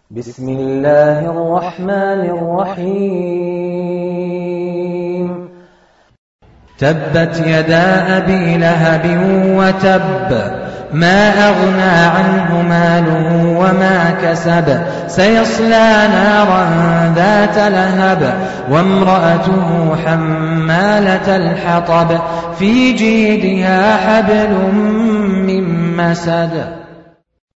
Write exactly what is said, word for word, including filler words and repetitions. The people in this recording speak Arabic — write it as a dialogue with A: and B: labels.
A: بسم الله الرحمن الرحيم تبت يدا أبي لهب وتب ما أغنى عنه ماله وما كسب سيصلى نارا ذات لهب وامرأته حمالة الحطب في جيدها حبل من مسد